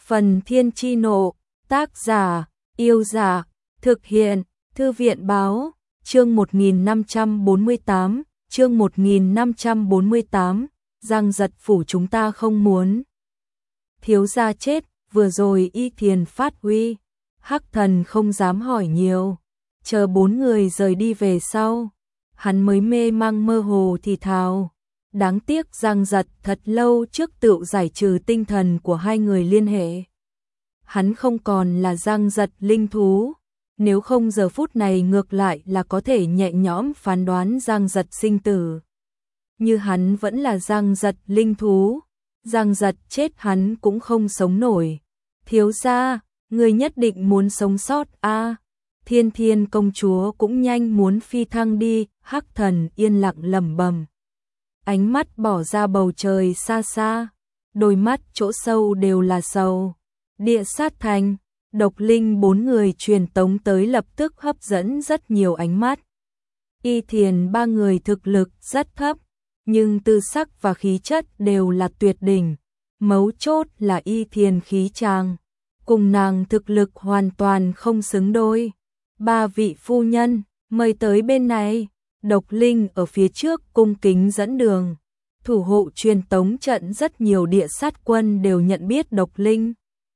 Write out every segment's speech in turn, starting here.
Phần Thiên Chi Nộ, tác giả, Yêu Giả, thực hiện, Thư viện Báo, chương 1548, chương 1548, Giang Giật phủ chúng ta không muốn. Thiếu gia chết, vừa rồi Y Thiền phát huy, Hắc Thần không dám hỏi nhiều, chờ 4 người rời đi về sau, hắn mới mê mang mơ hồ thì thào. Đáng tiếc Giang Giật thật lâu trước tự giải trừ tinh thần của hai người liên hệ. Hắn không còn là Giang Giật linh thú, nếu không giờ phút này ngược lại là có thể nhẹ nhõm phán đoán Giang Giật sinh tử. Như hắn vẫn là Giang Giật linh thú, Giang Giật chết hắn cũng không sống nổi. Thiếu gia, người nhất định muốn sống sót a. Thiên Thiên công chúa cũng nhanh muốn phi thăng đi, Hắc Thần yên lặng lẩm bẩm. Ánh mắt bỏ ra bầu trời xa xa, đôi mắt chỗ sâu đều là sầu. Địa Sát Thành, Độc Linh 4 người truyền tống tới lập tức hấp dẫn rất nhiều ánh mắt. Y Thiền 3 người thực lực rất thấp, nhưng tư sắc và khí chất đều là tuyệt đỉnh. Mấu chốt là Y Thiền khí chàng, cùng nàng thực lực hoàn toàn không xứng đôi. 3 vị phu nhân, mời tới bên này. Độc Linh ở phía trước cung kính dẫn đường. Thủ hộ truyền tống trận rất nhiều địa sát quân đều nhận biết Độc Linh.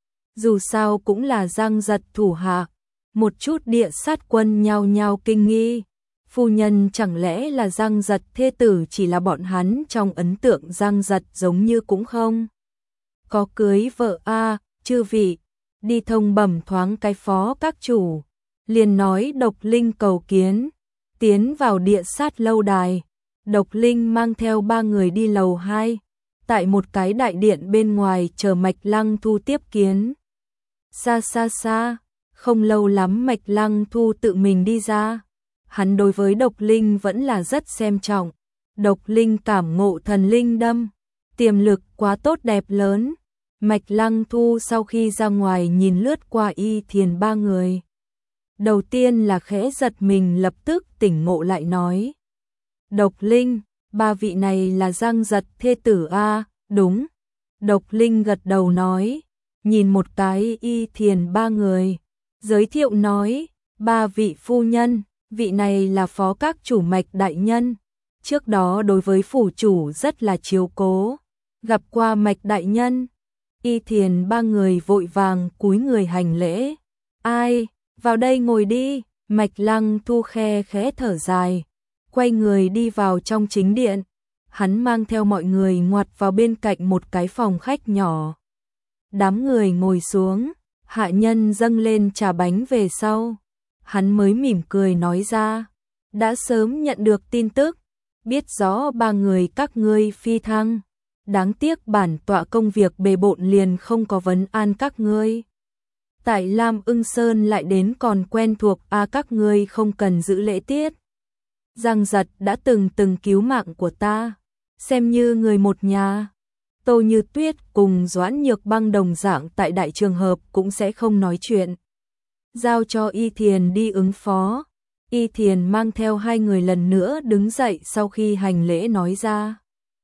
Dù sao cũng là Giang Giật thủ hạ. Một chút địa sát quân nhao nhao kinh nghi. Phu nhân chẳng lẽ là Giang Giật thê tử, chỉ là bọn hắn trong ấn tượng Giang Giật giống như cũng không có cưới vợ a. Chư vị, đi thông bẩm thoáng cái phó các chủ. Liền nói Độc Linh cầu kiến. Tiến vào địa sát lâu đài, Độc Linh mang theo 3 người đi lầu 2, tại một cái đại điện bên ngoài chờ Mạch Lăng Thu tiếp kiến. Xa xa xa, không lâu lắm Mạch Lăng Thu tự mình đi ra. Hắn đối với Độc Linh vẫn là rất xem trọng. Độc Linh cảm ngộ thần linh đâm, tiềm lực quá tốt đẹp lớn. Mạch Lăng Thu sau khi ra ngoài nhìn lướt qua Y Thiền 3 người. Đầu tiên là khẽ giật mình, lập tức tỉnh ngộ lại nói. Độc Linh, 3 vị này là Giang Giật thê tử a. Đúng. Độc Linh gật đầu nói, nhìn một cái Y Thiền 3 người, giới thiệu nói, 3 vị phu nhân, vị này là phó các chủ Mạch đại nhân. Trước đó đối với phủ chủ rất là chiếu cố, gặp qua Mạch đại nhân. Y Thiền 3 người vội vàng cúi người hành lễ. Ai? Vào đây ngồi đi. Mạch Lăng Thu khe khẽ thở dài, quay người đi vào trong chính điện. Hắn mang theo mọi người ngoặt vào bên cạnh một cái phòng khách nhỏ. Đám người ngồi xuống, hạ nhân dâng lên trà bánh về sau. Hắn mới mỉm cười nói ra, đã sớm nhận được tin tức, biết rõ 3 người các ngươi phi thăng. Đáng tiếc bản tọa công việc bề bộn liền không có vấn an các ngươi. Tại Lam Ưng Sơn lại đến còn quen thuộc các ngươi không cần giữ lễ tiết. Giang Giật đã từng cứu mạng của ta, xem như người một nhà. Tô Như Tuyết cùng Doãn Nhược Băng đồng dạng tại đại trường hợp cũng sẽ không nói chuyện. Giao cho Y Thiền đi ứng phó. Y Thiền mang theo 2 người lần nữa đứng dậy sau khi hành lễ nói ra.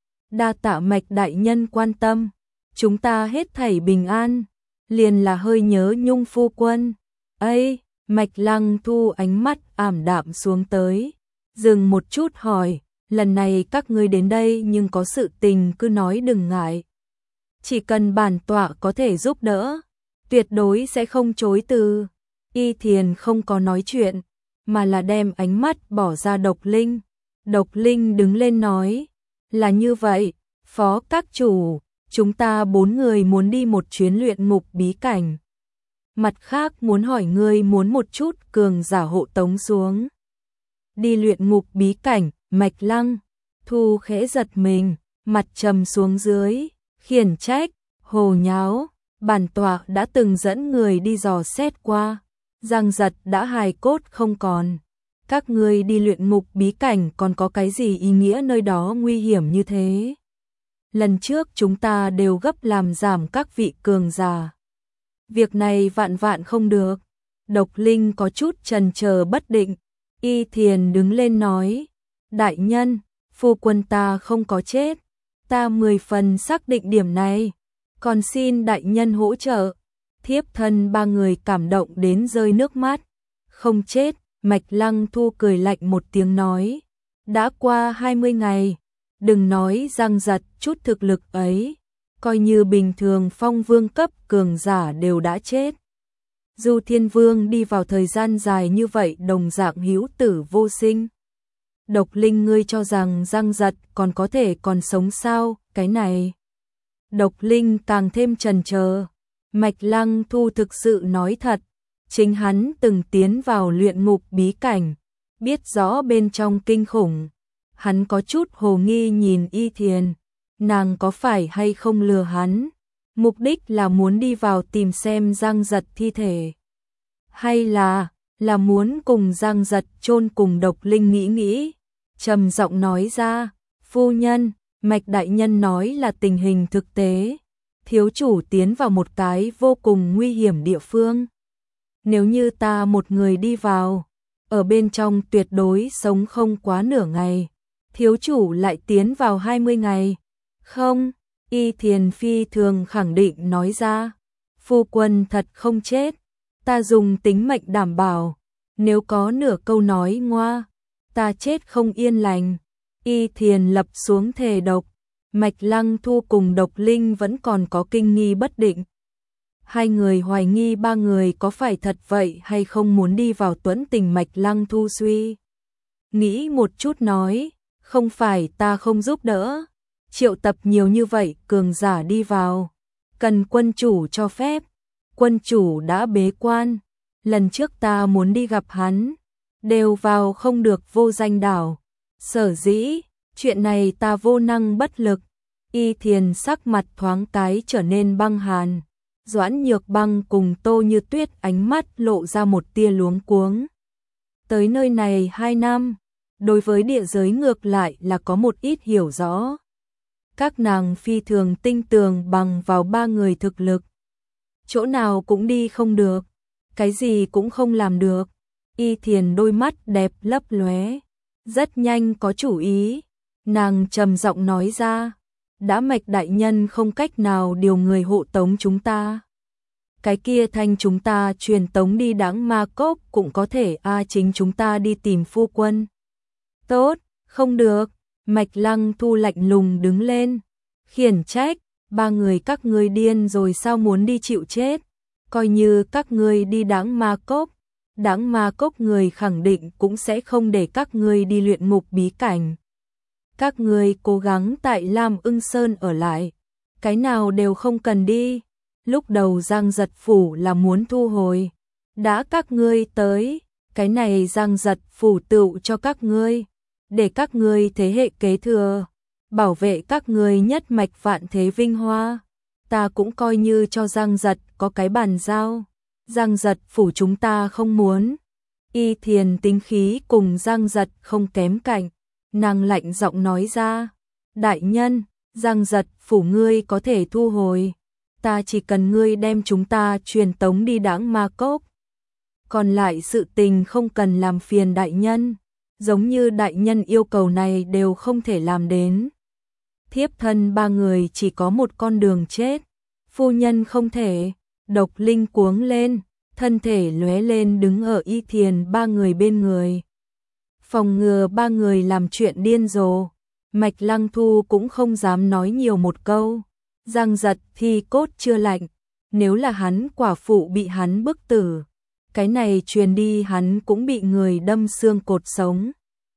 Đa tạ Mạch đại nhân quan tâm, chúng ta hết thảy bình an. Liền là hơi nhớ Nhung phu quân. Ấy, Mạch Lăng Thu ánh mắt ảm đạm xuống tới, dừng một chút hỏi, lần này các ngươi đến đây nhưng có sự tình cứ nói đừng ngại. Chỉ cần bản tọa có thể giúp đỡ, tuyệt đối sẽ không chối từ. Y Thiền không có nói chuyện, mà là đem ánh mắt bỏ ra Độc Linh. Độc Linh đứng lên nói, là như vậy, phó các chủ. Chúng ta 4 người muốn đi một chuyến luyện ngục bí cảnh. Mặt khác muốn hỏi ngươi muốn một chút cường giả hộ tống xuống. Đi luyện ngục bí cảnh. Mạch Lăng Thu khẽ giật mình, mặt trầm xuống dưới, khiển trách, hồ nháo. Bản tọa đã từng dẫn người đi dò xét qua, Giang Giật đã hài cốt không còn. Các ngươi đi luyện ngục bí cảnh còn có cái gì ý nghĩa nơi đó nguy hiểm như thế? Lần trước chúng ta đều gấp làm giảm các vị cường giả. Việc này vạn vạn không được. Độc Linh có chút chần chờ bất định. Y Thiền đứng lên nói, đại nhân, phu quân ta không có chết. Ta 10 phần xác định điểm này. Còn xin đại nhân hỗ trợ. Thiếp thân ba người cảm động đến rơi nước mắt. Không chết, Mạch Lăng Thu cười lạnh một tiếng nói. Đã qua 20 ngày, đừng nói răng giật chút thực lực ấy, coi như bình thường phong vương cấp cường giả đều đã chết. Du Thiên Vương đi vào thời gian dài như vậy đồng dạng hữu tử vô sinh. Độc Linh, ngươi cho rằng răng giật còn có thể còn sống sao? Cái này. Độc Linh càng thêm chần chờ. Mạch Lăng Thu thực sự nói thật, chính hắn từng tiến vào luyện ngục bí cảnh, biết rõ bên trong kinh khủng. Hắn có chút hồ nghi nhìn Y Thiền, nàng có phải hay không lừa hắn, mục đích là muốn đi vào tìm xem răng giật thi thể. Hay là muốn cùng răng giật chôn cùng. Độc Linh nghĩ, trầm giọng nói ra, phu nhân, Mạch đại nhân nói là tình hình thực tế. Thiếu chủ tiến vào một cái vô cùng nguy hiểm địa phương. Nếu như ta một người đi vào, ở bên trong tuyệt đối sống không quá nửa ngày. Thiếu chủ lại tiến vào 20 ngày. Không, Y Thiền phi thường khẳng định nói ra. Phu quân thật không chết. Ta dùng tính mệnh đảm bảo. Nếu có nửa câu nói ngoa, ta chết không yên lành. Y Thiền lập xuống thề độc. Mạch Lăng Thu cùng Độc Linh vẫn còn có kinh nghi bất định. Hai người hoài nghi ba người có phải thật vậy hay không muốn đi vào tuẫn tình. Mạch Lăng Thu suy nghĩ một chút nói, không phải ta không giúp đỡ, triệu tập nhiều như vậy cường giả đi vào, cần quân chủ cho phép. Quân chủ đã bế quan, lần trước ta muốn đi gặp hắn, đều vào không được Vô Danh đảo. Sở dĩ, chuyện này ta vô năng bất lực. Y Thiền sắc mặt thoáng cái trở nên băng hàn. Doãn Nhược Băng cùng Tô Như Tuyết ánh mắt lộ ra một tia luống cuống. Tới nơi này 2 năm, đối với địa giới ngược lại là có một ít hiểu rõ. Các nàng phi thường tinh tường bằng vào ba người thực lực. Chỗ nào cũng đi không được, cái gì cũng không làm được. Y Thiền đôi mắt đẹp lấp lóe, rất nhanh có chủ ý. Nàng trầm giọng nói ra, đã Mạch đại nhân không cách nào điều người hộ tống chúng ta, cái kia thanh chúng ta truyền tống đi Đãng Ma Cốc cũng có thể chính chúng ta đi tìm phu quân. Tốt, không được. Mạch Lăng Thu lạnh lùng đứng lên, khiển trách, ba người các ngươi điên rồi sao, muốn đi chịu chết. Coi như các ngươi đi Đãng Ma Cốc người khẳng định cũng sẽ không để các ngươi đi luyện ngục bí cảnh. Các ngươi cố gắng tại Lam Ưng Sơn ở lại, cái nào đều không cần đi. Lúc đầu Giang Giật phủ là muốn thu hồi, đã các ngươi tới, cái này Giang Giật phủ tựu cho các ngươi, để các ngươi thế hệ kế thừa, bảo vệ các ngươi nhất mạch vạn thế vinh hoa. Ta cũng coi như cho Giang Giật có cái bàn giao. Giang Giật phủ chúng ta không muốn. Y Thiền tính khí cùng Giang Giật không kém cạnh, nàng lạnh giọng nói ra, đại nhân, Giang Giật phủ ngươi có thể thu hồi, ta chỉ cần ngươi đem chúng ta truyền tống đi Đãng Ma Cốc. Còn lại sự tình không cần làm phiền đại nhân, giống như đại nhân yêu cầu này đều không thể làm đến. Thiếp thân ba người chỉ có một con đường chết, phu nhân không thể. Độc Linh cuống lên, thân thể lóe lên đứng ở Y Thiền ba người bên người, phòng ngừa ba người làm chuyện điên rồ. Mạch Lăng Thu cũng không dám nói nhiều một câu. Giang Giật thì cốt chưa lạnh, nếu là hắn quả phụ bị hắn bức tử, cái này truyền đi hắn cũng bị người đâm xương cột sống.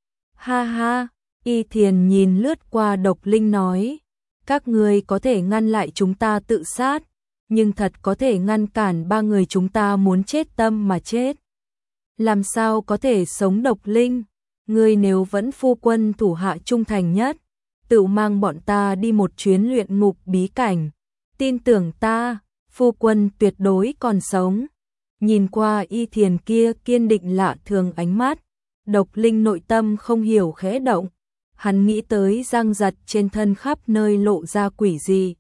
Ha ha, Y Thiền nhìn lướt qua Độc Linh nói, các ngươi có thể ngăn lại chúng ta tự sát, nhưng thật có thể ngăn cản ba người chúng ta muốn chết tâm mà chết. Làm sao có thể sống. Độc Linh, ngươi nếu vẫn phu quân thủ hạ trung thành nhất, tự mang bọn ta đi một chuyến luyện ngục bí cảnh, tin tưởng ta, phu quân tuyệt đối còn sống. Nhìn qua Y Thiền kia kiên định lạ thường ánh mắt, Độc Linh nội tâm không hiểu khẽ động. Hắn nghĩ tới Giang Giật trên thân khắp nơi lộ ra quỷ dị,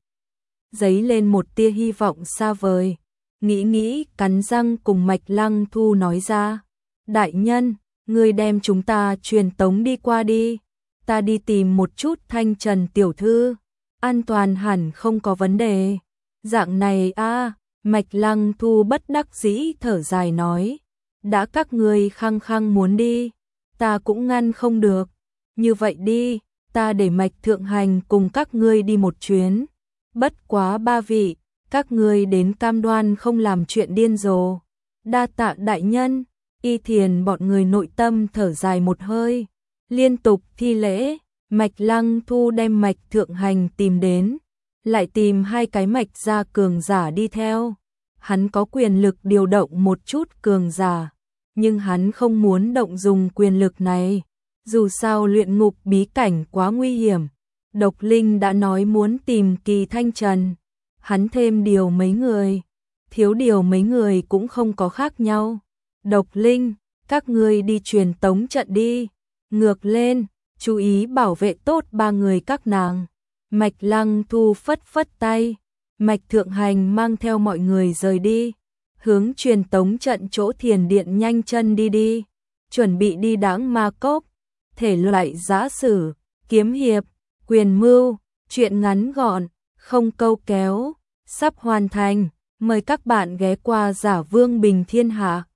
dấy lên một tia hy vọng xa vời. Nghĩ cắn răng cùng Mạch Lăng Thu nói ra, đại nhân, ngươi đem chúng ta truyền tống đi qua đi, ta đi tìm một chút Thanh Trần tiểu thư, an toàn hẳn không có vấn đề. Dạng này Mạch Lăng Thu bất đắc dĩ thở dài nói, đã các ngươi khăng khăng muốn đi, ta cũng ngăn không được, như vậy đi, ta để Mạch Thượng Hành cùng các ngươi đi một chuyến, bất quá 3 vị, các ngươi đến cam đoan không làm chuyện điên rồ. Đa tạ đại nhân. Y Thiền bọn người nội tâm thở dài một hơi, liên tục thi lễ. Mạch Lăng Thu đem Mạch Thượng Hành tìm đến, lại tìm 2 cái mạch gia cường giả đi theo. Hắn có quyền lực điều động một chút cường giả, nhưng hắn không muốn động dùng quyền lực này. Dù sao luyện ngục bí cảnh quá nguy hiểm, Độc Linh đã nói muốn tìm Kỳ Thanh Trần, hắn thêm điều mấy người, thiếu điều mấy người cũng không có khác nhau. Độc Linh, các ngươi đi truyền tống trận đi, ngược lên, chú ý bảo vệ tốt 3 người các nàng. Mạch Lăng Thu phất phất tay, Mạch Thượng Hành mang theo mọi người rời đi, hướng truyền tống trận chỗ thiền điện nhanh chân đi, chuẩn bị đi Đãng Ma Cốc. Thể loại giã sử, kiếm hiệp, quyền mưu, truyện ngắn gọn, không câu kéo, sắp hoàn thành, mời các bạn ghé qua Giả Vương Bình Thiên Hạ.